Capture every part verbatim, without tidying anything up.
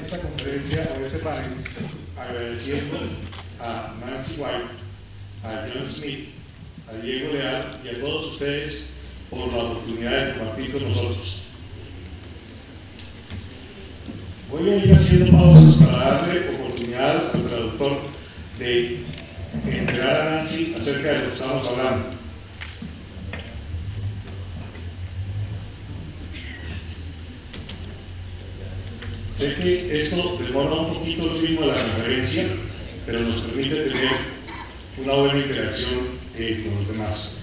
esta conferencia o este panel agradeciendo a Nancy White, a John Smith, a Diego Leal y a todos ustedes por la oportunidad de compartir con nosotros. Voy a ir haciendo pausas para darle oportunidad al traductor de enterar a Nancy acerca de lo que estamos hablando. Sé que esto demora un poquito el ritmo de la conferencia, pero nos permite tener una buena interacción eh, con los demás.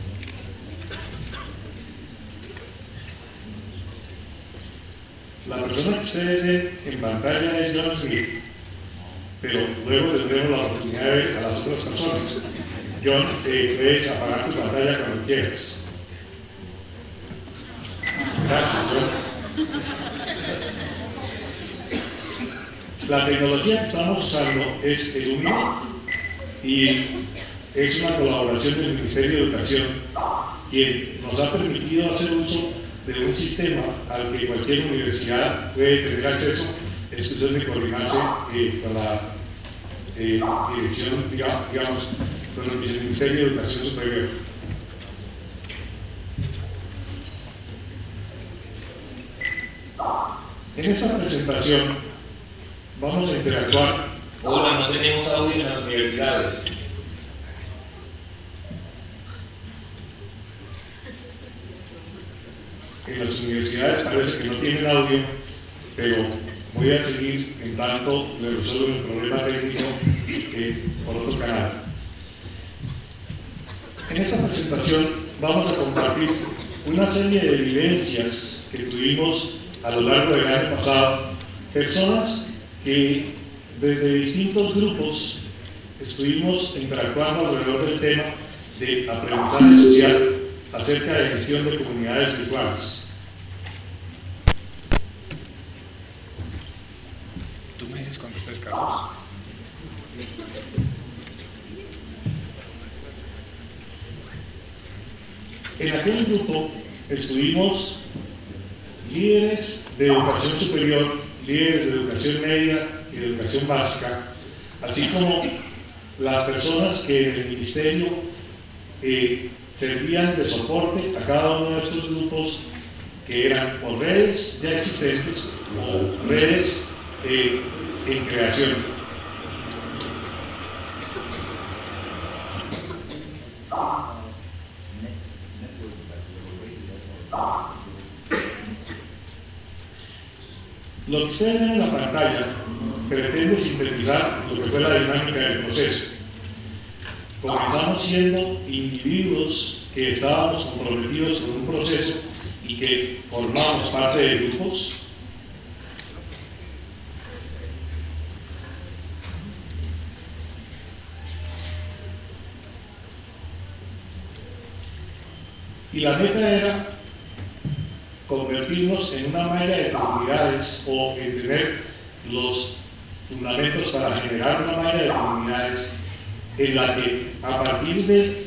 La persona que ustedes ven en pantalla es John Smith, pero luego tendremos la oportunidad de ver a las otras personas. John, eh, puedes apagar tu pantalla cuando quieras. Gracias, John. La tecnología que estamos usando es Elumina y es una colaboración del Ministerio de Educación quien nos ha permitido hacer uso de un sistema al que cualquier universidad puede tener acceso. Es cuestión de coordinarse eh, con la eh, dirección, digamos, con el Ministerio de Educación Superior. En esta presentación vamos a interactuar. Hola, no tenemos audio en las universidades. En las universidades parece que no tienen audio, pero voy a seguir en tanto le resuelvo el problema técnico eh, por otro canal. En esta presentación vamos a compartir una serie de vivencias que tuvimos a lo largo del año pasado, personas que desde distintos grupos estuvimos interactuando alrededor del tema de aprendizaje social acerca de gestión de comunidades virtuales. Tú me dices cuando estés, Carlos. En aquel grupo estuvimos líderes de educación superior, líderes de educación media y de educación básica, así como las personas que en el ministerio eh, servían de soporte a cada uno de estos grupos, que eran o redes ya existentes o redes eh, en creación. Lo que ustedes ven en la pantalla pretende sintetizar lo que fue la dinámica del proceso. Comenzamos siendo individuos que estábamos comprometidos con un proceso y que formamos parte de grupos. Y la meta era convertirnos en una malla de comunidades o en tener los fundamentos para generar una malla de comunidades en la que a partir de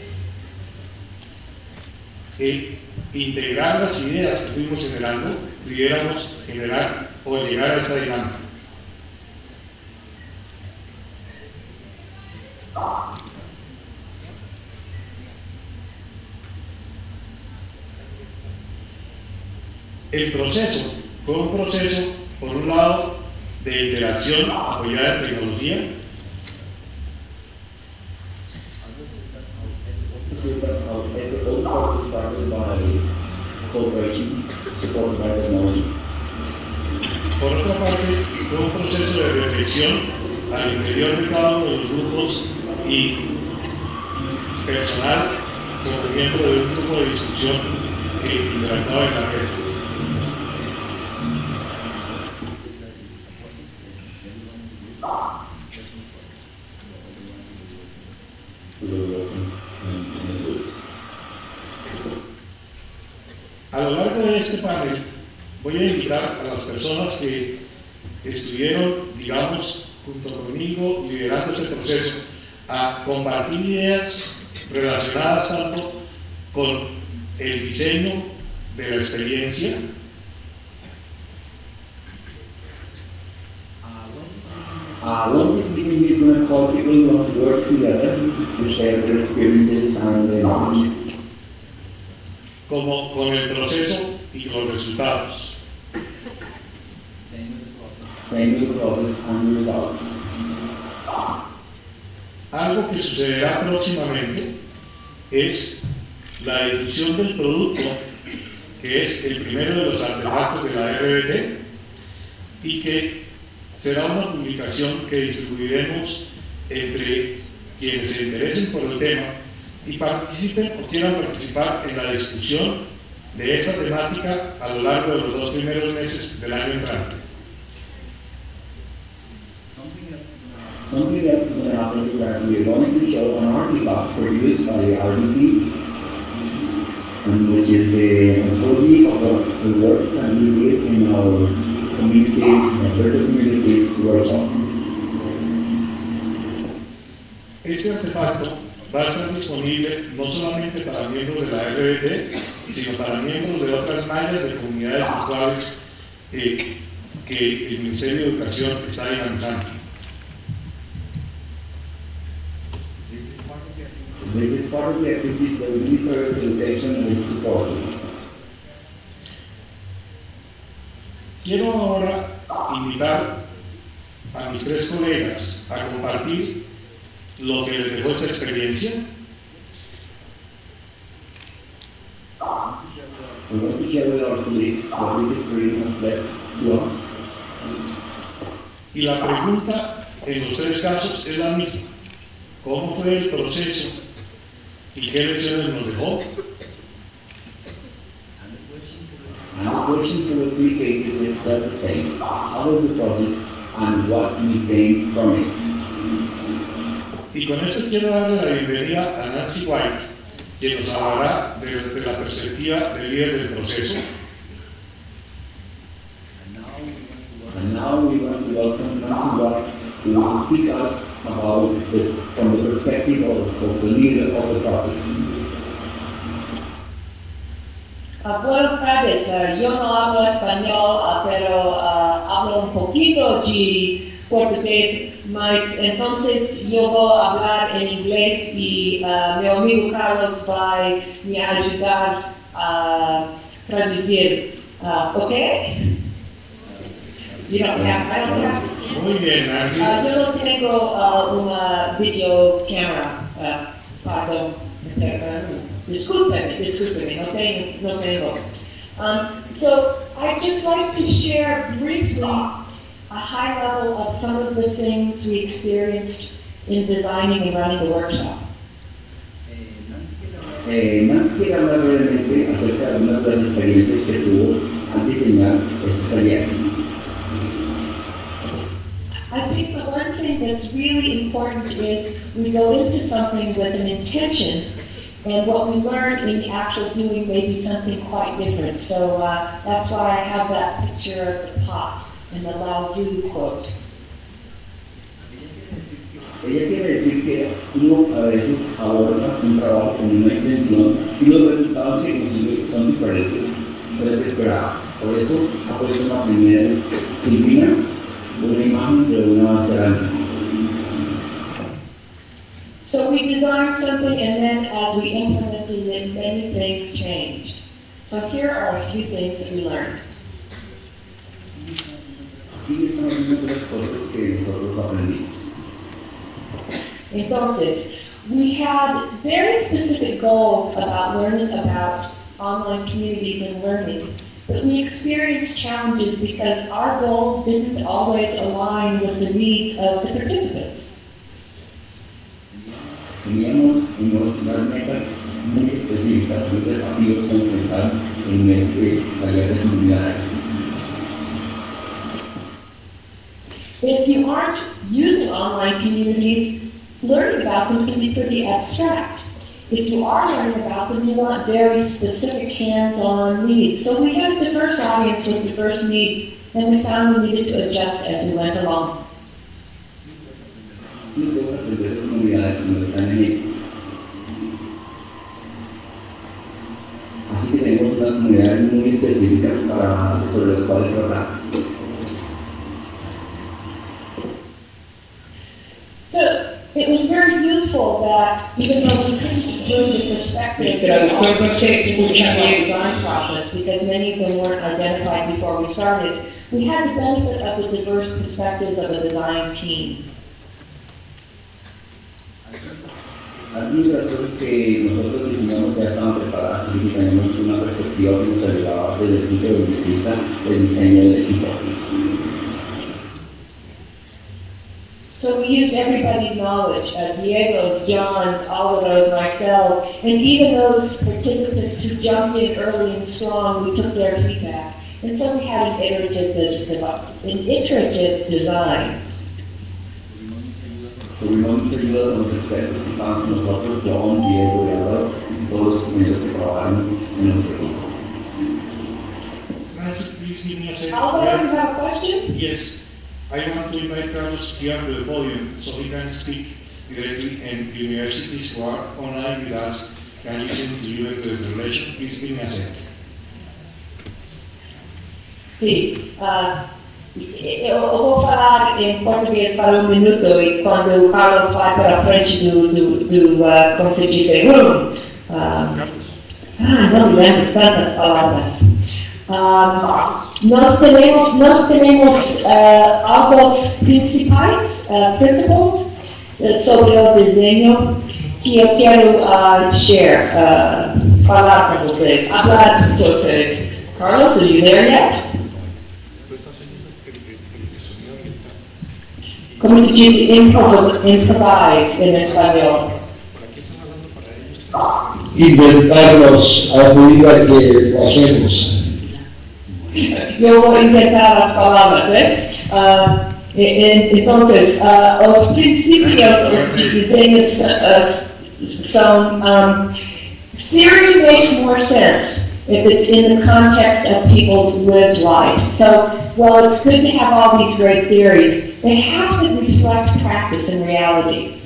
eh, integrar las ideas que fuimos generando, pudiéramos generar o llegar a esta dinámica. El proceso fue un proceso, por un lado, de interacción apoyada en tecnología, por otra parte, fue un proceso de reflexión al interior de cada uno de los grupos y personal como miembro de un grupo de discusión que interactuaba en la red. A lo largo de este panel voy a invitar a las personas que estuvieron, digamos, junto conmigo liderando este proceso a compartir ideas relacionadas tanto con el diseño de la experiencia, a Uh, one thing we can do is call people who want to work together to share their experiences and their knowledge. Como con el proceso y los resultados. Same with the process and the results. Algo que sucederá próximamente es la difusión del producto, que es el primero de los artefactos de la R B T, y que será una publicación que distribuiremos entre quienes se interesen por el tema y participen o quieran participar en la discusión de esta temática a lo largo de los dos primeros meses del año entrante. Something else is going to happen is that we are going to show an artifact produced by the R D P, and which is the antology of the, the work that we did in our community, Alberta Community Workshop. Este artefacto va a estar disponible no solamente para miembros de la R B T, sino para miembros de otras mallas de comunidades virtuales eh, que el Ministerio de Educación está lanzando. This is part of the activities that we need for education and support. Quiero ahora invitar a mis tres colegas a compartir lo que les dejó esta experiencia. We want to share with our colleagues what this experience has led to us. Y la pregunta en los tres casos es la misma. ¿Cómo fue el proceso y qué lecciones nos dejó? And the question for the three cases is the same. How was the process and what we gained from it? Y con esto quiero darle la bienvenida a Nancy White, quien nos hablará desde de la perspectiva del líder del proceso. And now we want to welcome Nancy White, who will speak us about this from the perspective of, of the leader of the process. Uh, buenas tardes, uh, yo no hablo español, uh, pero uh, hablo un poquito de portugués, mas entonces yo voy a hablar en inglés y uh, mi amigo Carlos va a me ayudar a traducir, uh, ¿ok? You don't have, I don't have. Muy bien, Nancy. Uh, yo no tengo uh, una video camera, uh, pardon, disculpen, disculpen, no tengo, no tengo. Um, so I'd just like to share briefly a high level of some of the things we experienced in designing and running the workshop. Eh, Nancy quiere hablar brevemente acerca de una de las experiencias que tuvo al diseñar este taller. I think the one thing that's really important is we go into something with an intention, and what we learn in the actual doing may be something quite different. So uh, that's why I have that picture of the pot and the Lao Du quote. Ella quiere decir que uno a veces aborda un trabajo con una intención y los resultados que consigue son diferentes de lo que esperaba. Por eso ha puesto una primera disciplina una imagen de una cerámica. So we designed something, and then as we implemented it, many things changed. So here are a few things that we learned. Aquí están algunas de las cosas que nosotros aprendimos. Entonces, we had very specific goals about learning about online communities and learning, but we experienced challenges because our goals didn't always align with the needs of the participants. Teníamos unas metas muy específicas, muy desafíos que enfrentar en este taller de comunidades. If you aren't using online communities, learning about them can be pretty abstract. If you are learning about them, you want very specific hands-on needs. So we had the first audience with the first needs, and we found we needed to adjust as we went along. Así que tenemos unas comunidades muy específicas para sobre las cuales hablar. even though we couldn't include the perspective Pero después no of se the escucha bien. design process, because many of them weren't identified before we started, we had the benefit of the diverse perspectives of a design team. Algunas de las cosas que nosotros diseñamos ya estaban preparadas y tenemos una perspectiva que nos ayudaba desde el punto de vista del diseño del equipo. So we used everybody's knowledge, uh, Diego's, John's, Oliver's, myself, and even those participants who jumped in early and strong, we took their feedback. And so we had an iterative, an iterative design. Tuvimos mucha ayuda de los expertos que estaban con nosotros, John, Diego y Álvaro, y todos los compañeros que trabajaron en nuestro equipo. Nancy, please give me a second. Alvaro, you have a question? Yes. I want to invite Carlos here to the podium so he can speak directly, and universities who are online with us can listen to you at the relation. Please give me a second. Sim. Uh, eu vou falar em português para um minuto e quando o Carlos vai para a frente do, do, do uh, como se diz, room. Uh, ah, não me lembro tantas palavras. Um, nós temos, nós temos uh, alguns principais uh, principles uh, sobre o desenho que eu quero uh, share, uh, falar com vocês, falar com vocês. Carlos, are you there yet? Como se diz improvise em espanhol? Inventarnos a medida que lo hacemos. Eu vou inventar as palavras, né? Uh, entonces, uh, os princípios de desenhos uh, são, um, theory makes more sense if it's in the context of people's lived life. So, while it's good to have all these great theories, they have to reflect practice and reality.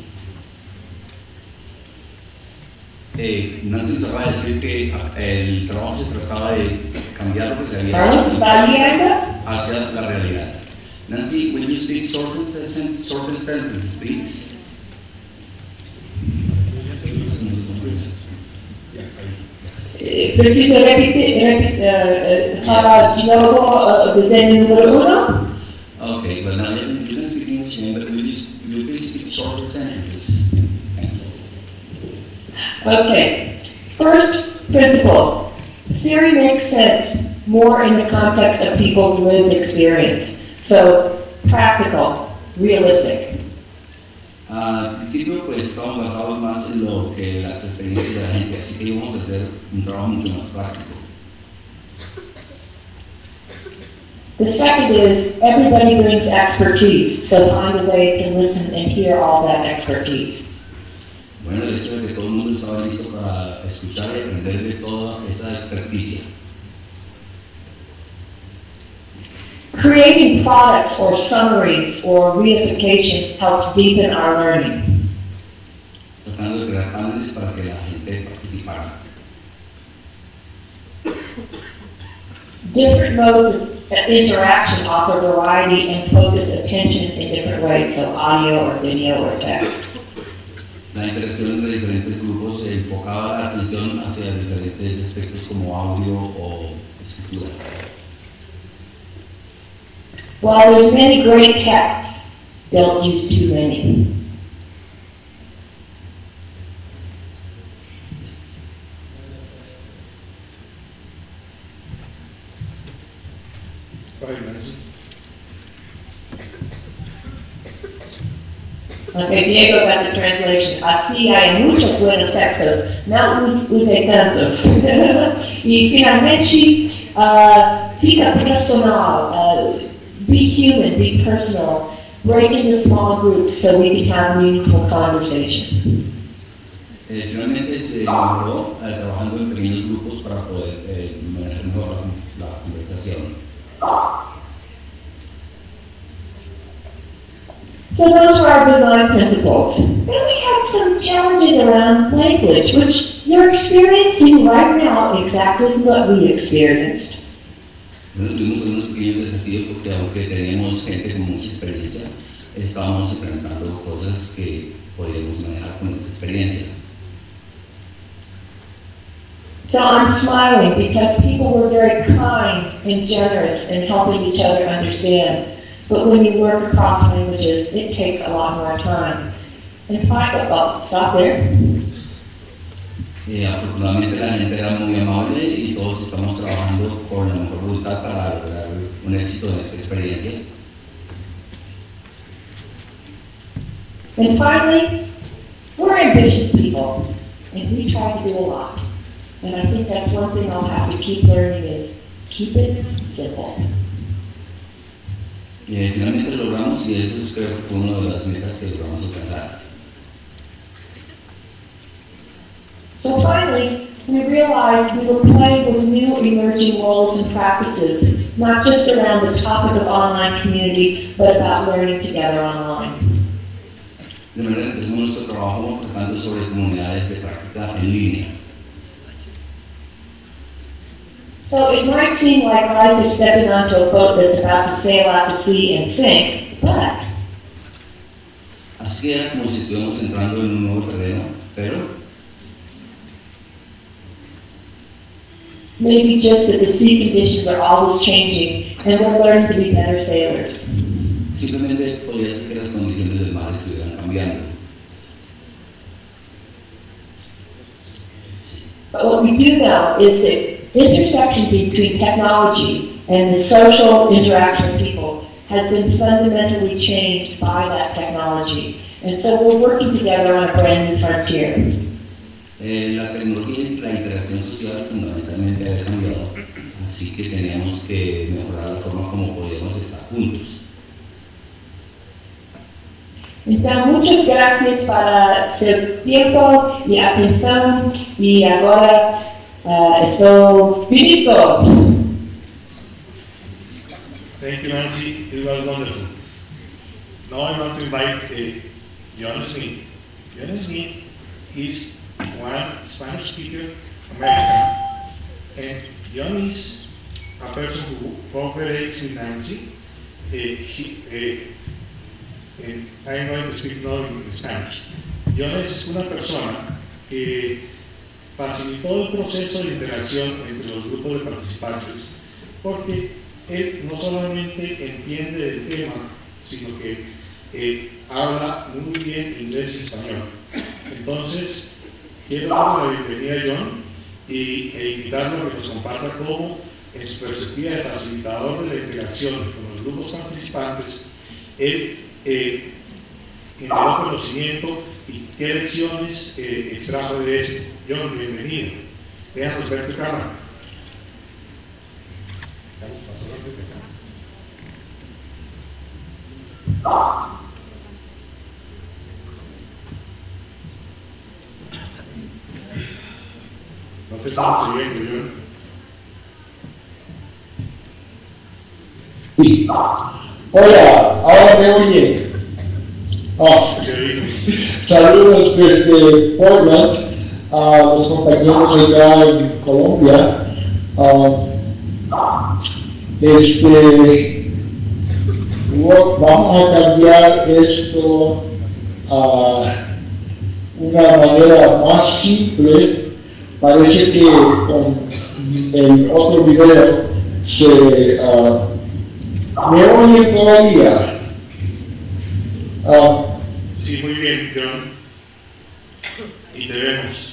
Eh, Nancy nos acaba de decir que el trabajo se trataba de cambiar lo que se había Carlos, ¿está leyendo? hacia la realidad. Nancy, when you speak shorten, sen- shorten sentences, please. Eh, Preciso repetir, repetir, eh, para de nuevo el desenho número uno. Okay, but now you you can speak English, but will you, will you please speak shorter sentences? Thanks. Okay. First principle. Theory makes sense more in the context of people's lived experience. So, practical, realistic. Al principio, pues estamos basados más en lo que las experiencias de la gente, así que vamos a hacer un trabajo mucho más práctico. The second is everybody brings expertise, so find a way to listen and hear all that expertise. Bueno, el hecho de que todo el mundo estaba listo para escuchar y aprender de toda esa experticia. Creating products or summaries or reifications helps deepen our learning. Tratando de crear paneles para que la gente participara. Different modes of interaction offer variety and focus attention in different ways, so audio or video or text. La interacción entre diferentes grupos enfocaba la atención hacia diferentes aspectos como audio o escritura. While there's many great texts, don't use too many. Right, Nancy. Okay, Diego got the translation. Así hay muchos buenos textos, no use tantos. Y finalmente, uh, fica personal, uh, be human, be personal, break into small groups so we can have meaningful conversation. Eh, finalmente se mejoró eh, trabajando en pequeños grupos para poder eh, manejar mejor la, la conversación. So those are our design principles. Then we have some challenges around language, which you're experiencing right now exactly what we experienced. Bueno, tuvimos unos pequeños desafíos porque aunque teníamos gente con mucha experiencia, estábamos implementando cosas que podíamos manejar con esta experiencia. So I'm smiling because people were very kind and generous in helping each other understand. But when you work across languages, it takes a lot more time. And finally, oh, stop there. Eh, afortunadamente la gente era muy amable y todos estamos trabajando con la mejor voluntad para lograr un éxito en esta experiencia. And finally, we're ambitious people, and we try to do a lot. And I think that's one thing I'll have to keep learning is keep it simple. Y finalmente logramos, y eso es, creo que fue una de las metas que logramos alcanzar. So finally, we realized we were playing with new emerging roles and practices, not just around the topic of online community, but about learning together online. De manera que empezamos nuestro trabajo tratando sobre comunidades de práctica en línea. So it might seem like life is stepping onto a boat that's about to sail out to sea and sink, but Así que era como si estuviéramos entrando en un nuevo terreno, pero maybe just that the sea conditions are always changing and we're learning to be better sailors. simplemente podría ser que las condiciones del mar estuvieran cambiando. But what we do know is that intersection between technology and the social interaction of people has been fundamentally changed by that technology. And so we're working together on a brand new frontier. Eh, la tecnología y la interacción social fundamentalmente ha cambiado, así que teníamos que mejorar la forma como podíamos estar juntos. Então, muchas gracias para su tiempo y atención y ahora uh, estoy finito. Thank you, Nancy. It was wonderful. Now I want to invite uh, John Smith. John Smith is one Spanish speaker, American, and John is a person who cooperates with Nancy. Uh, he, uh, and I'm going to speak now in Spanish. John es una persona que facilitó el proceso de interacción entre los grupos de participantes, porque él no solamente entiende del tema, sino que eh, habla muy bien inglés y español. Entonces, quiero darle la bienvenida a John y, e invitarlo a que nos comparta cómo, en su perspectiva de facilitador de la interacción con los grupos participantes, él eh, generó conocimiento y qué lecciones eh, extrajo de esto. John, bienvenido. Déjanos ver tu cámara. No te estamos siguiendo, John. Sí. Hola, ahora me oye. Ah, saludos desde Portland a los compañeros allá en Colombia. Ah, este, vamos a cambiar esto a una manera más simple. Parece que con el otro video se uh, me oye todavía. Uh, Sí, muy bien, John. Y te vemos.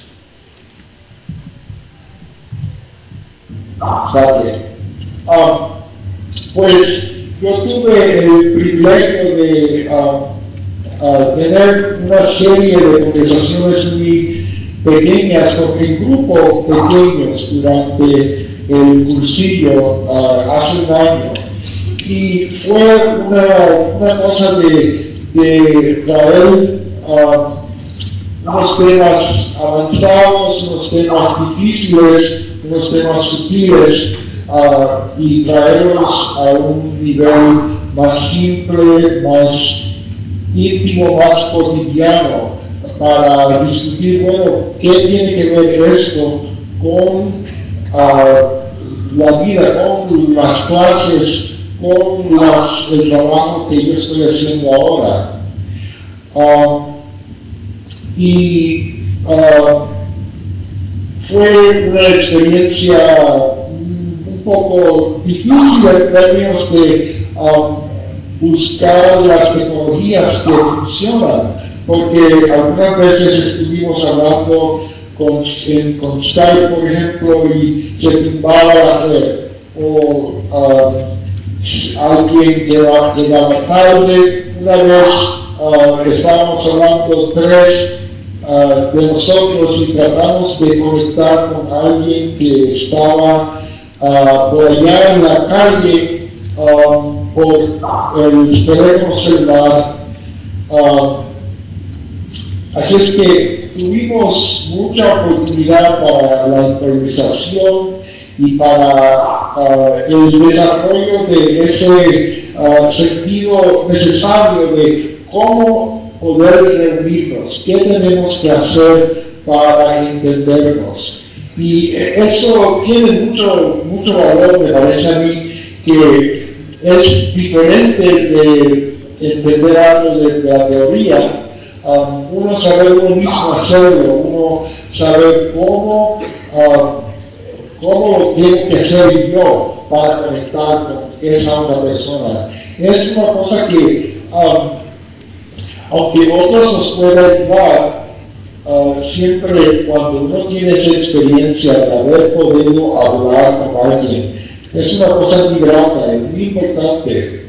Gracias. Uh, pues yo tuve el privilegio de uh, uh, tener una serie de conversaciones muy pequeñas con mi grupo pequeños durante el cursillo uh, hace un año. Y fue una, una cosa de, de traer uh, unos temas avanzados, unos temas difíciles, unos temas sutiles uh, y traerlos a un nivel más simple, más íntimo, más cotidiano para discutir, bueno, qué tiene que ver esto con uh, la vida, con las clases, con las, el trabajo que yo estoy haciendo ahora. Uh, y uh, fue una experiencia un poco difícil en términos de um, buscar las tecnologías que funcionan, porque algunas veces estuvimos hablando con, en, con Skype, por ejemplo, y se tumbaba la red, o uh, alguien llegaba, llegaba tarde. Una vez uh, estábamos hablando tres uh, de nosotros y tratamos de conectar con alguien que estaba uh, por allá en la calle um, por el teléfono celular. Uh, así es que tuvimos mucha oportunidad para la improvisación y para uh, el desarrollo de ese uh, sentido necesario de cómo poder reunirnos, qué tenemos que hacer para entendernos. Y eso tiene mucho, mucho valor, me parece a mí, que es diferente de entender algo desde la teoría. Um, uno sabe uno mismo hacerlo, uno sabe cómo, uh, cómo lo tengo que hacer yo para conectar con esa otra persona. Es una cosa que, um, aunque otros nos pueden ayudar, uh, siempre cuando uno tiene esa experiencia de haber podido hablar con alguien, es una cosa muy grata, es muy importante.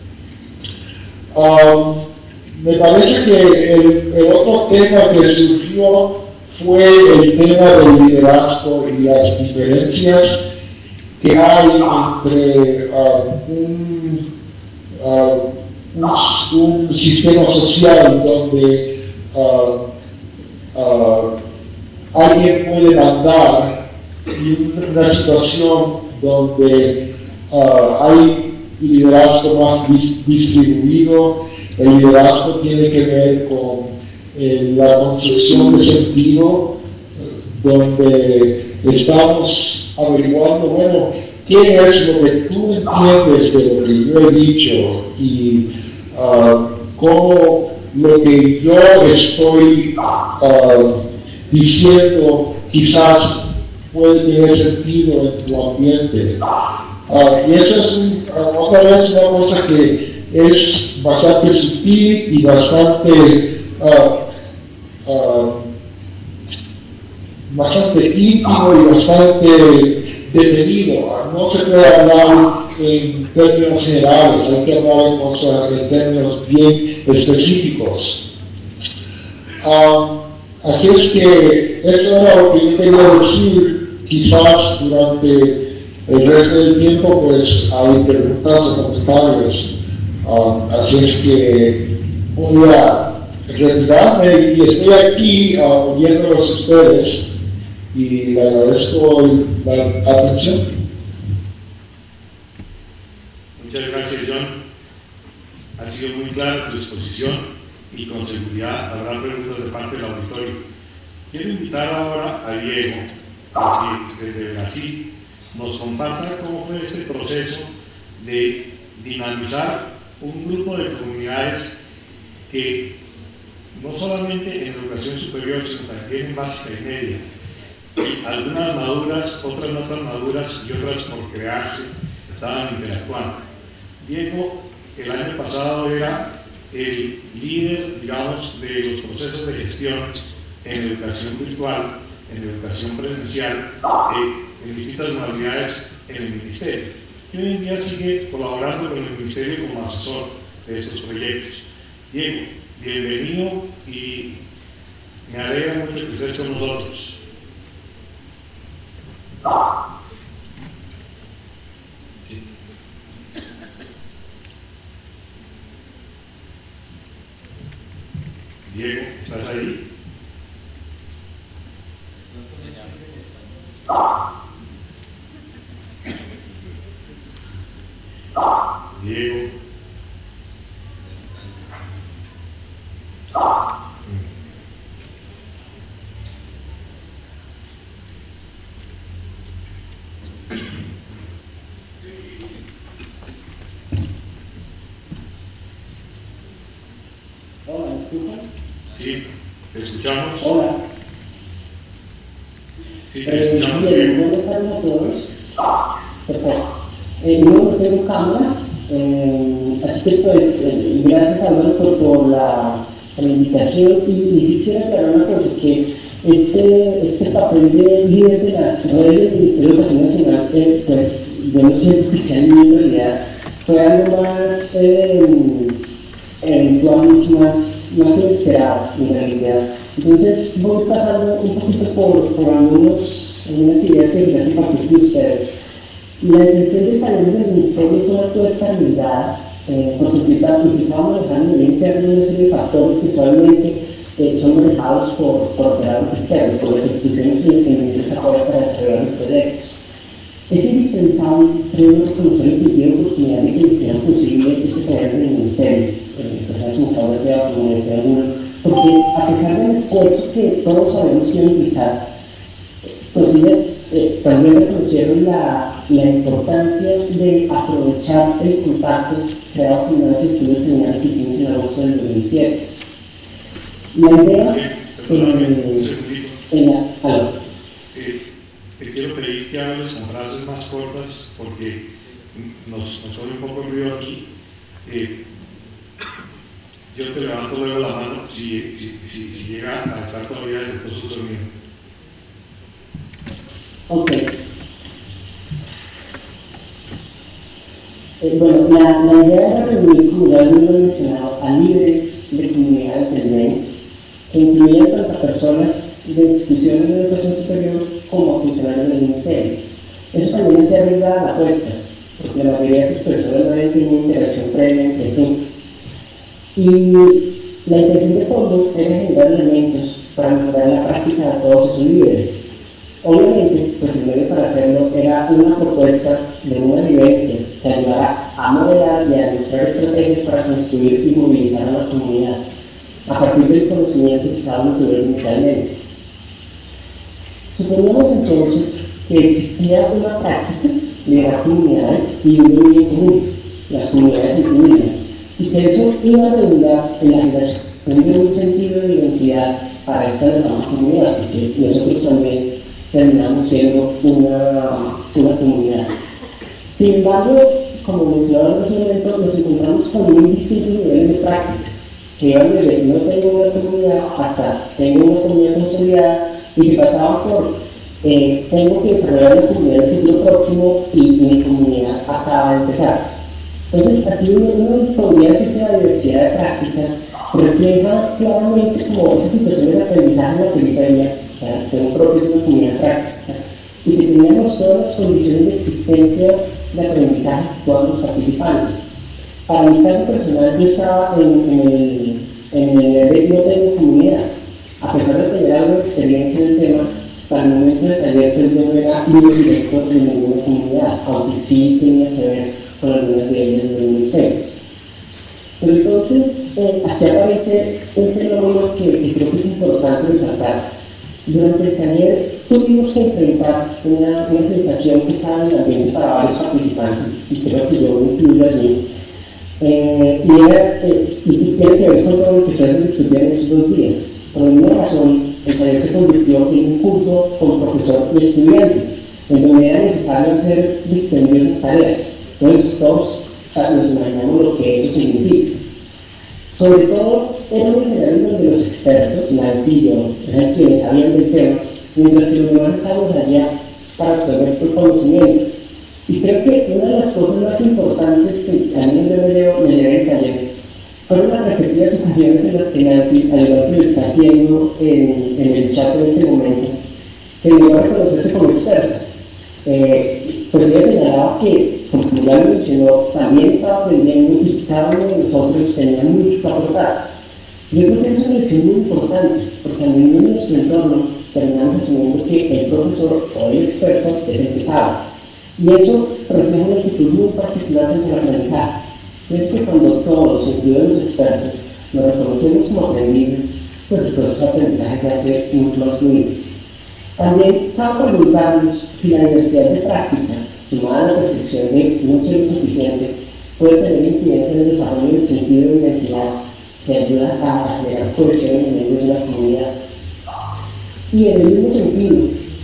Um, me parece que el, el otro tema que surgió fue el tema del liderazgo y las diferencias que hay entre uh, un, uh, un, un sistema social donde uh, uh, alguien puede mandar y una situación donde uh, hay liderazgo más dis distribuido. El liderazgo tiene que ver con eh, la construcción de sentido, donde estamos averiguando, bueno, qué es lo que tú entiendes de lo que yo he dicho y uh, cómo lo que yo estoy uh, diciendo quizás puede tener sentido en tu ambiente. Uh, y eso es un, uh, otra vez una cosa que es bastante sutil y bastante, uh, uh, bastante íntimo y bastante detenido. No se puede hablar en términos generales, hay que hablar en, cosas, en términos bien específicos. Um, así es que eso era lo que yo quería decir. Quizás durante el resto del tiempo pues hay preguntas o comentarios. Um, así es que voy a retirarme y estoy aquí uh, oyéndolos a ustedes y le agradezco la atención. Muchas gracias, John. Ha sido muy clara tu exposición y con seguridad habrá preguntas de parte del auditorio. Quiero invitar ahora a Diego a que desde Brasil nos comparta cómo fue este proceso de dinamizar un grupo de comunidades que no solamente en educación superior, sino también en básica y media, algunas maduras, otras no tan maduras y otras por crearse, estaban interactuando. Diego, el año pasado era el líder, digamos, de los procesos de gestión en educación virtual, en educación presencial, eh, en distintas modalidades en el ministerio. Y hoy en día sigue colaborando con el Ministerio como asesor de estos proyectos. Diego, bienvenido y me alegra mucho que estés con nosotros. Sí. Diego, ¿estás ahí? Diego. Hola, ¿me escuchan? Sí, te escuchamos. Hola. Sí, te Eh, escuchamos bien, bien. buenas tardes a todos. Perfecto. Eh, yo no tengo cámara, eh, así que pues, eh, gracias a Álvaro por, por la, la invitación y, y quisiera aclarar una cosa, que este, este papel de líder de las redes del Ministerio de Educación Nacional, eh, pues yo no siento que sea mío en realidad, fue algo más eh, eventual, mucho más, más inesperado en realidad. Entonces voy pasando un poquito por, por algunos, algunas ideas que quería compartir con ustedes. La intención de salir del ministerio es una puesta realidad, eh, porque implicaba manejar a nivel interno una serie de factores que usualmente eh, son manejados por, por operadores externos, por las instituciones independientes afuera para desarrollar los proyectos. Es indispensable primero conocer el sentido de oportunidad de que les sea posible este poder del ministerio, eh, personas como Pablo Teatro, como decía alguno, porque a pesar del esfuerzo que todos sabemos que implicar, pues ellas eh, también reconocieron la, la importancia de aprovechar el contacto creado con las estudios seminarios que hicimos en agosto del dos mil siete. La idea Perdóname, eh, un segundito. en la... ¿aló? Eh, te quiero pedir que hables con frases más cortas porque nos, nos oye un poco el ruido aquí. Eh, yo te levanto luego la mano si, si, si, si llega a estar todavía en el proceso sonido. Ok. Eh, bueno, la, la idea era reunir, como ya lo he mencionado, a líderes de comunidades del M E N, que incluían tanto a personas de instituciones de educación superior como a funcionarios del ministerio. Eso también se arriesga a la apuesta, porque la mayoría de estas personas no habían tenido interacción previa entre sí. Y la intención de fondo era generar elementos para mejorar la práctica de todos esos líderes. Obviamente, pues el medio para hacerlo era una propuesta de una vivencia que ayudara a modelar y a demostrar estrategias para construir y movilizar a la comunidad, a partir del conocimiento que estábamos teniendo inicialmente. Suponíamos entonces que existía una práctica de las comunidades y un bien común, las comunidades indígenas, y que eso iba a redundar en la generación de un sentido de identidad para estas demás comunidades, porque nosotros también terminamos siendo una, una comunidad. Sin embargo, como mencionaba en ese momento, nos encontramos con muy distintos niveles de práctica, que iban desde no tengo una comunidad hasta tengo una comunidad consolidada y que pasaban por eh, tengo que desarrollar la comunidad del futuro próximo y mi comunidad acaba de empezar. Entonces, aquí uno podría decir que la diversidad de prácticas refleja claramente como esa situación de aprendizaje en la periferia, o sea, que un propio de una comunidad práctica, y que teníamos todas las condiciones de existencia de aprendizaje de todos los participantes. Para mi caso personal, yo estaba en, en el en el nivel de no tengo comunidad. A pesar de tener algo de experiencia en el tema, para el momento del taller pues, yo no era líder directo de ninguna comunidad, aunque sí tenía que ver con algunas de ellas del ministerio. Pero entonces, eh, aquí aparece un fenómeno que, que creo que es importante resaltar. Durante el taller tuvimos que enfrentar una, una sensación que estaba en el ambiente para varios participantes, y creo que yo me incluyo allí. Eh, y, era, eh, y tiene que ver con todo lo que ustedes discutieron en esos dos días. Por alguna razón, el taller se convirtió en un curso con profesor y estudiantes, en donde era necesario hacer dispendiosas tareas. Entonces, todos nos imaginamos lo que eso significa. Sobre todo, era un escenario donde los expertos, Nancy y yo, eran quienes sabían del tema, mientras que los demás estábamos allá para obtener su conocimiento. Y creo que una de las cosas más importantes que a mí me llevó me llevé el taller fueron las respectivas situaciones en las que Nancy, al igual que lo está haciendo en, en el chat en este momento, que llegó a reconocerse como experta. Eh, pues ella señalaba que, como ya lo mencionó, también estaba aprendiendo y cada uno de nosotros tenía mucho que aportar. Yo creo que eso es una lección muy importante, porque a mí en nuestro entorno terminamos asumiendo que el profesor o el experto es el que sabe. Y eso refleja una actitud muy particular en el aprendizaje. Es que cuando todos, incluidos los expertos, nos reconocemos como aprendidos, pues el proceso de aprendizaje se hace mucho más fluido. También cabe preguntarnos si la diversidad de práctica, sumada a la percepción de no ser suficiente, puede tener incidencia en el desarrollo del sentido de identidad que ayuda a generar cohesión en medio de la comunidad. Y en el mismo sentido,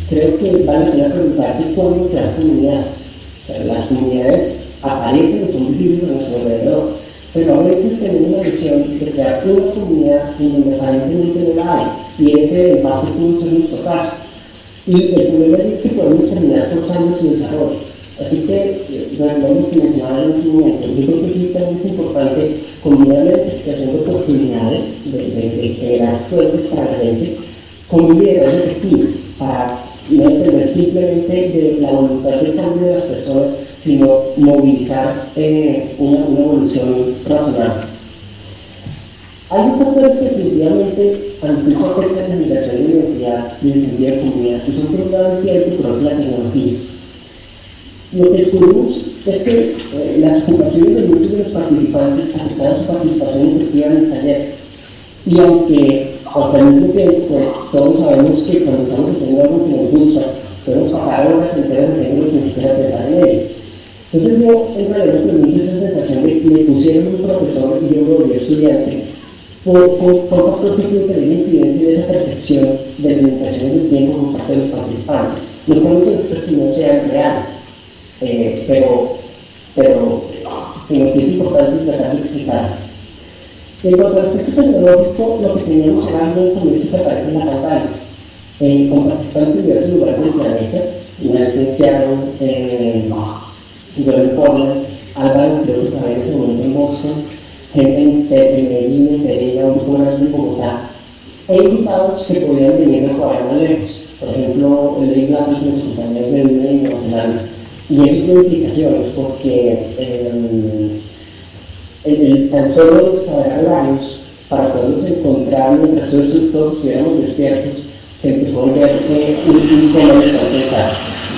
creo que vale la pena preguntarse cómo es la comunidad. O sea, las comunidades aparecen y son visibles a nuestro alrededor, pero a veces tenemos una visión de crear una comunidad en donde aparentemente no la hay, y ese en parte puede ser nuestro caso. Y el problema es que podemos terminar forzando su desarrollo. Así que, lo hemos mencionado en un momento, yo creo que sí también es importante combinar la identificación de oportunidades, de, de, de generar suertes para la gente, con un liderazgo efectivo, para no depender simplemente de la voluntad de cambio de las personas, sino movilizar eh, una, una evolución razonable. Hay un factor que definitivamente incluso afecta la migración de identidad y el sentido de comunidad, que son por un lado cierto, pero es la tecnología. Lo que descubrimos es que eh, las ocupaciones de muchos de los participantes afectaron su participación efectiva en el taller. Y aunque al mismo tiempo, pues, todos sabemos que cuando estamos haciendo algo que nos gusta, podemos pasar horas enteras haciendo lo que ni siquiera pensar en ello. Entonces yo en realidad me permite esa sensación de que me pusieron un profesor y yo me volví estudiante por, por, por factor que puede tener incidencia de esa percepción de limitaciones del tiempo por parte de los participantes. No creo que estos no sean reales, eh, pero, pero lo que es importante es tratar de explicar. En cuanto al aspecto tecnológico, lo que teníamos era un comercio que aparece en la pantalla, eh, con participantes de diversos lugares del planeta, una vez en Seattle, eh, yo en Portland, Álvaro, creo que estaba en ese momento en Boston, gente en Medellín, en Pereira, unas en Bogotá, e invitados que podían venir de Corea más lejos, por ejemplo, el de Isla y los compañeros de vida y Nueva Zelanda. Y eso tiene implicaciones porque eh, el, el, tan solo saber horarios para poderlos encontrar mientras todos, todos estuviéramos despiertos, se empezó a volverse un tema de contestar.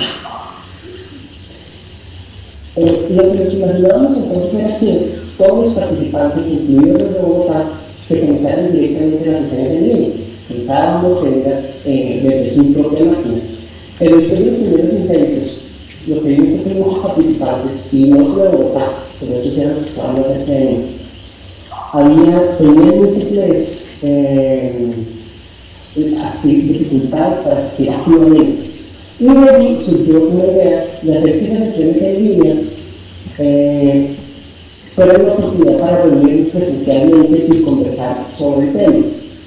Eh, lo que nos imaginábamos entonces era que todos los participantes, incluidos los de Bogotá, se conectaran directamente a las sesiones en línea, que cada uno tenga eh, desde su propia máquina. Pero después de los primeros intentos, lo que vimos es que muchos participantes, y no solo de Bogotá, pero estos eran los que estaban más cerca de mí, había, tenían múltiples eh, dificultades para asistir activamente. Y de allí surgió una idea de hacer que esas sesiones en línea eh, fueran una oportunidad para reunirnos presencialmente y conversar sobre el tema.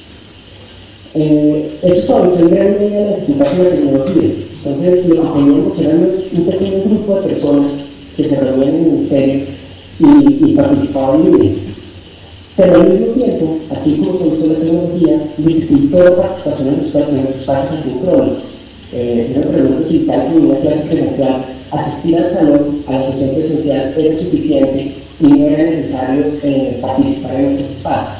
Eh, esto estableció en gran medida la dificultad de la tecnología. Entonces, lo que teníamos era un pequeño grupo de personas que se reunían en el ministerio y, y participaban en línea. Pero al mismo tiempo, así como se usó la tecnología, dificultó la participación en los espacios asincrónicos. Eh, una pregunta si tal como una clase presencial, asistir al salón, a la sesión presencial era suficiente y no era necesario eh, participar en estos espacios.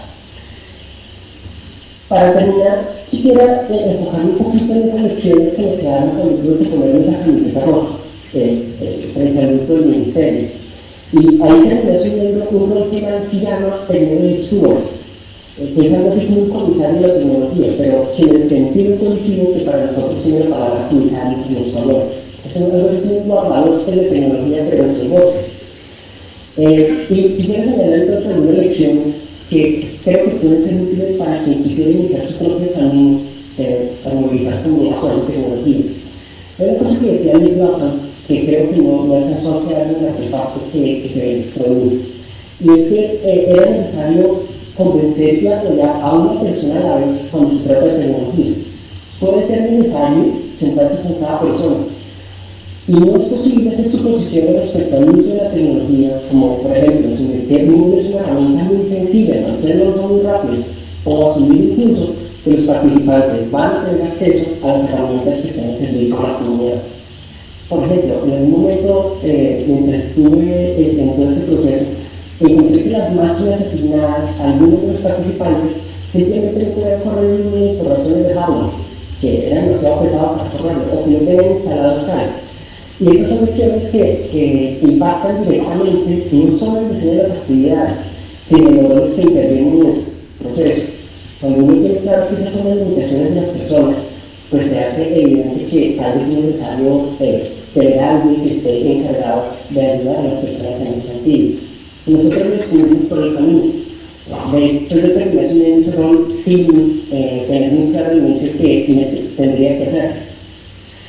Para terminar, quisiera eh, enfocarme un poquito en esas lecciones que me quedaron cuando tuve que ponerme esa camiseta roja eh, eh, frente al grupo del ministerio. Y ahí terminé subiendo un rol que se llama Premio Stewart, que es algo así como un comisario de la tecnología, pero sin el sentido colectivo que para nosotros tiene la palabra comisario en español. Es algo así como los valores de tecnología entre nuestros voces. Eh, y quisiera señalar entonces algunas lecciones que creo que pueden ser útiles para que quisieran iniciar sus propios caminos eh, para movilizar comunidades con la tecnología. Hay una cosa que decía Nick Lawson, que creo que no, no alcanzó a quedar en el artefacto que, que se produjo. Y es que eh, era necesario convencer y apoyar a una persona a la vez cuando se trata de tecnología. Puede ser necesario sentarse con cada persona. Y no es posible hacer su posición respecto al uso de la tecnología, como por ejemplo, si el mundo es una herramienta muy sencilla, hacerlo muy rápido, o asumir incluso que los participantes van a tener acceso a las herramientas que están en servicio a la comunidad. Por ejemplo, en algún momento, eh, mientras estuve eh, en todo este proceso, encontré que las máquinas asignadas a algunos de los participantes simplemente no podían correr bien por razones de hardware, que eran demasiado pesados para correrlo, o que no tenían instalado Skype. Y estas son cuestiones que, que impactan directamente no solo en el diseño de las actividades, sino en los roles que intervienen en el proceso. Cuando uno tiene claro que esas son las limitaciones de las personas, pues se hace evidente que tal vez es necesario eh, tener a alguien que esté encargado de ayudar a las personas en ese sentido. Y nosotros nos descubrimos por el camino. De hecho, yo terminé asumiendo ese rol sin eh, tener muy claro al inicio que tendría que hacer.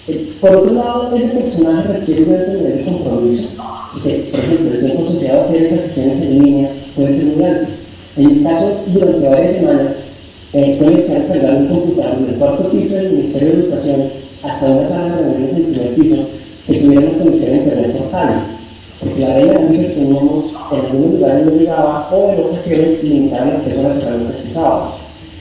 Eh, por otro lado, ese personaje requiere un alto nivel de compromiso, porque, por ejemplo, el tiempo asociado a hacer esas sesiones en línea puede ser muy alto. En mi caso, durante varias semanas, eh, puede estar cargando un computador en el cuarto piso del Ministerio de Educación hasta una sala de reuniones en el primer piso que tuviéramos conexión a internet por cable. Porque la regla de que teníamos en algunos lugares no llegaba o en ocasiones limitaba el acceso a las herramientas que usábamos.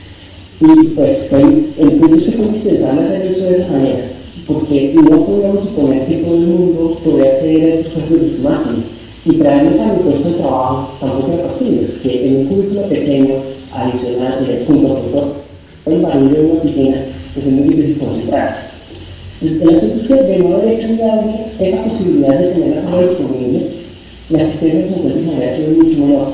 Y pues el, el punto es que fue indispensable hacer eso de esa manera, porque no podíamos suponer que todo el mundo podía acceder a esos recursos de su máquina. Y traernos a mi puesto de trabajo tampoco era posible, que en un cubículo pequeño, adicional, eh, junto con todo el barullo de una oficina, pues es muy difícil concentrarse. El asunto es que de no haber hecho viable esa posibilidad de tener la sala disponible, la asistencia de encuentros habría sido mucho menor.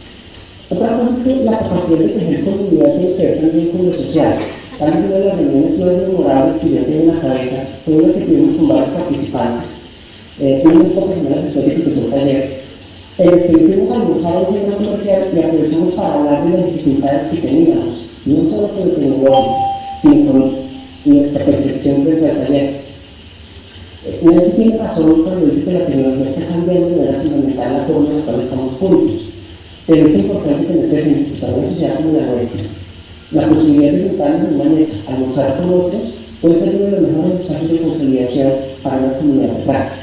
Otra cosa es que la capacidad de tener comunidad tiene que ver también con lo social. Tal vez una de las reuniones más memorables que yo tengo en la cabeza fue una que tuvimos con varios participantes, eh, unas pocas semanas después de que empezó el taller, en el que fuimos a almorzar en un centro comercial y aprovechamos para hablar de las dificultades que teníamos, no solo con lo tecnológico, sino con nuestra percepción frente al taller. Eh, no sé si tiene razón cuando dice que la tecnología está cambiando de manera fundamental la forma en la cual estamos juntos, pero es importante tener presente que para una sociedad como la nuestra, la posibilidad de juntarnos en una mesa, almorzar con otros, puede ser uno de los mejores mensajes de consolidación para una comunidad de práctica.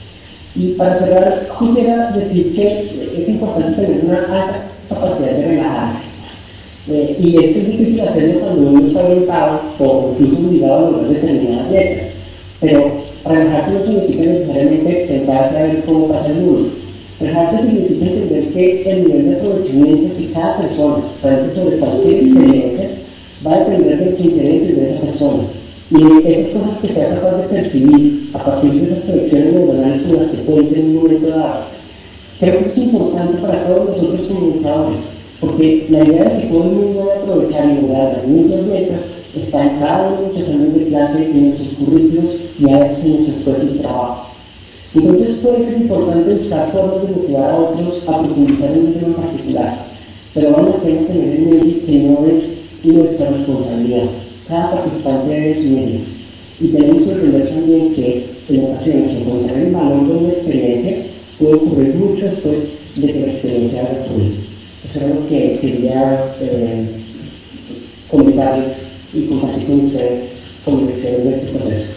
Y para cerrar, quisiera decir que es importante tener una alta capacidad de relajarse. Eh, y esto es difícil hacerlo cuando uno está orientado o incluso obligado a lograr determinadas metas. Pero relajarse no significa necesariamente sentarse a ver cómo pasa el mundo. Relajarse significa entender que el nivel de aprovechamiento que cada persona frente sobre cualquier experiencia va a depender de los intereses de esa persona. Y esas cosas que sea capaz de percibir a partir de esas proyecciones neuronales con las que cuenta en un momento dado. Creo que es importante para todos nosotros comunicadores, porque la idea de que todo el mundo debe aprovechar y lograr las mismas metas está en cada uno de nuestros años de clase, en nuestros currículos y a veces en nuestros puestos de trabajo. Entonces puede ser importante buscar formas de motivar a otros a profundizar en un tema particular, pero vale la pena tener en mente que no es nuestra responsabilidad. Cada participante debe asumirlo. Y tenemos que entender también que en ocasiones encontrar el valor de una experiencia puede ocurrir mucho después de que la experiencia haya ocurrido. Eso es lo que quería eh, comentarles y compartir con ustedes como lecciones de este proceso.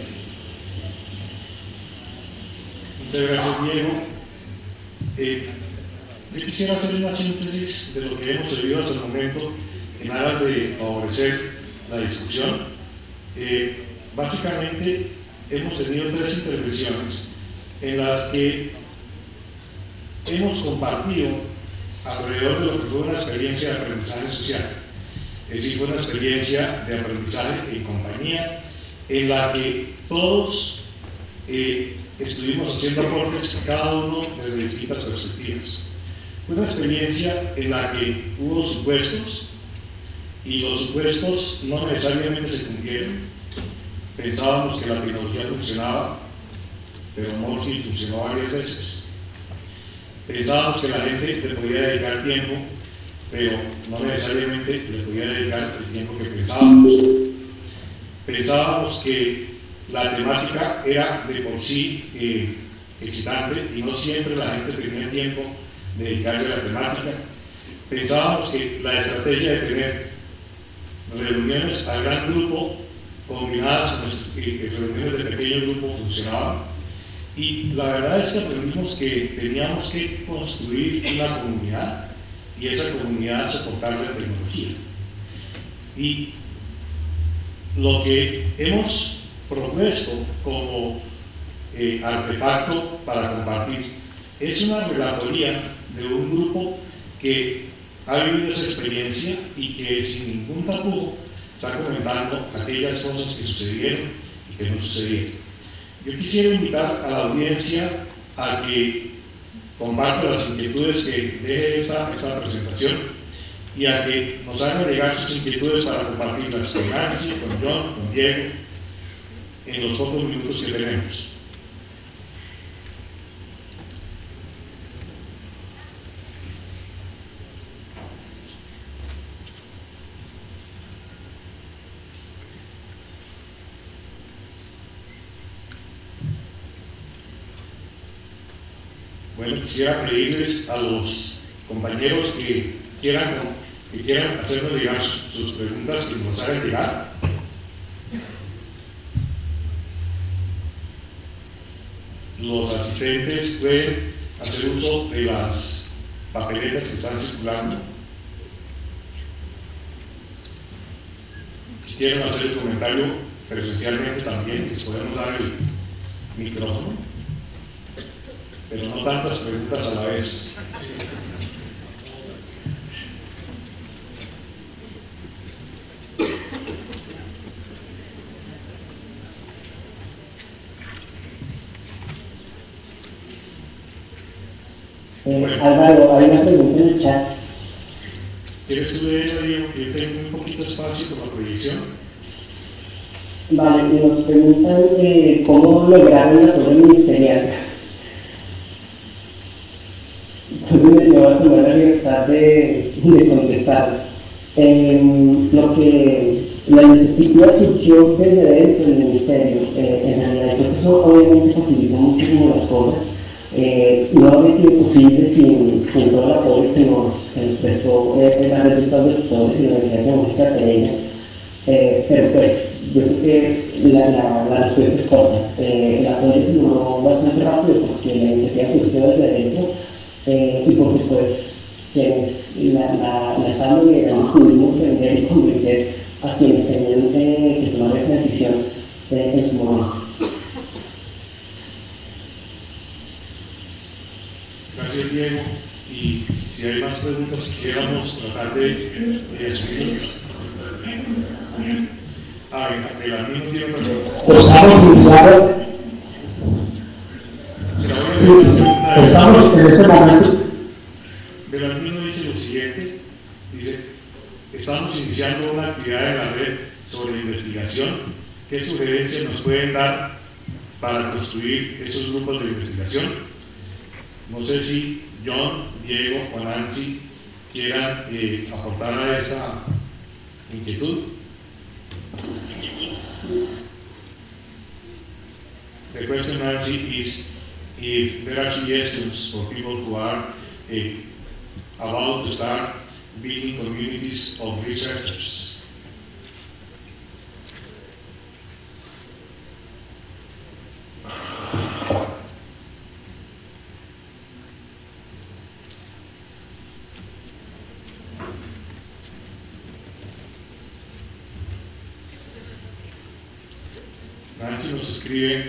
Muchas gracias, Diego. Eh, yo quisiera hacer una síntesis de lo que hemos oído hasta el momento en aras de favorecer la discusión. Eh, básicamente hemos tenido tres intervenciones en las que hemos compartido alrededor de lo que fue una experiencia de aprendizaje social, es decir, fue una experiencia de aprendizaje en compañía en la que todos eh, estuvimos haciendo aportes, cada uno desde distintas perspectivas. Fue una experiencia en la que hubo supuestos y los supuestos no necesariamente se cumplieron. Pensábamos que la tecnología funcionaba, pero Morphy funcionó varias veces. Pensábamos que la gente le podía dedicar tiempo, pero no necesariamente le podía dedicar el tiempo que pensábamos. Pensábamos que la temática era de por sí eh, excitante y no siempre la gente tenía tiempo de dedicarle a la temática. Pensábamos que la estrategia de tener reuniones a gran grupo combinadas con eh, reuniones de pequeño grupo funcionaba, y la verdad es que aprendimos que teníamos que construir una comunidad y esa comunidad soportar la tecnología. Y lo que hemos propuesto como eh, artefacto para compartir es una relatoría de un grupo que ha vivido esa experiencia y que sin ningún tapujo está comentando aquellas cosas que sucedieron y que no sucedieron. Yo quisiera invitar a la audiencia a que comparta las inquietudes que deje esta, esta presentación y a que nos hagan llegar sus inquietudes para compartirlas con Nancy, con John, con Diego, en los pocos minutos que tenemos. bueno, quisiera pedirles a los compañeros que quieran, que quieran hacernos llegar sus, sus preguntas, que nos hagan llegar. Los asistentes pueden hacer uso de las papeletas que están circulando. Si quieren hacer el comentario presencialmente también, les podemos dar el micrófono, pero no tantas preguntas a la vez. Eh, Álvaro, hay una pregunta en el chat. ¿Quieres tú leer, Diego? Que yo tengo un poquito de espacio con la proyección. Vale, nos preguntan eh, cómo lograron la torre ministerial. Entonces me voy a tomar la libertad de, de contestar. Eh, lo que la iniciativa surgió desde dentro del ministerio. Eh, en realidad, eso obviamente facilitó muchísimo las cosas. Eh, no habría sido posible sin, sin todo el apoyo que nos, que nos prestó eh, la red de profesores y la Universidad de Música Academia. Eh, pero pues, yo creo que la, la, la respuesta es corta. Eh, el apoyo se logró bastante rápido porque la iniciativa surgió desde dentro eh, y porque pues quienes la, la, la estamos liderando pudimos vender y convencer a quienes tenían eh, que tomar esa decisión eh, en su momento. Gracias, Diego. Y si hay más preguntas, quisiéramos tratar de, de asumirlas. Ah, el admin no tiene otra pregunta. Estamos en este momento. El admin dice lo siguiente: dice, estamos iniciando una actividad en la red sobre investigación. ¿Qué sugerencias nos pueden dar para construir esos grupos de investigación? No sé si John, Diego o Nancy quieran eh, aportar a esta inquietud. The question, Nancy, is if there are suggestions for people who are uh, about to start building communities of researchers. Nancy nos escribe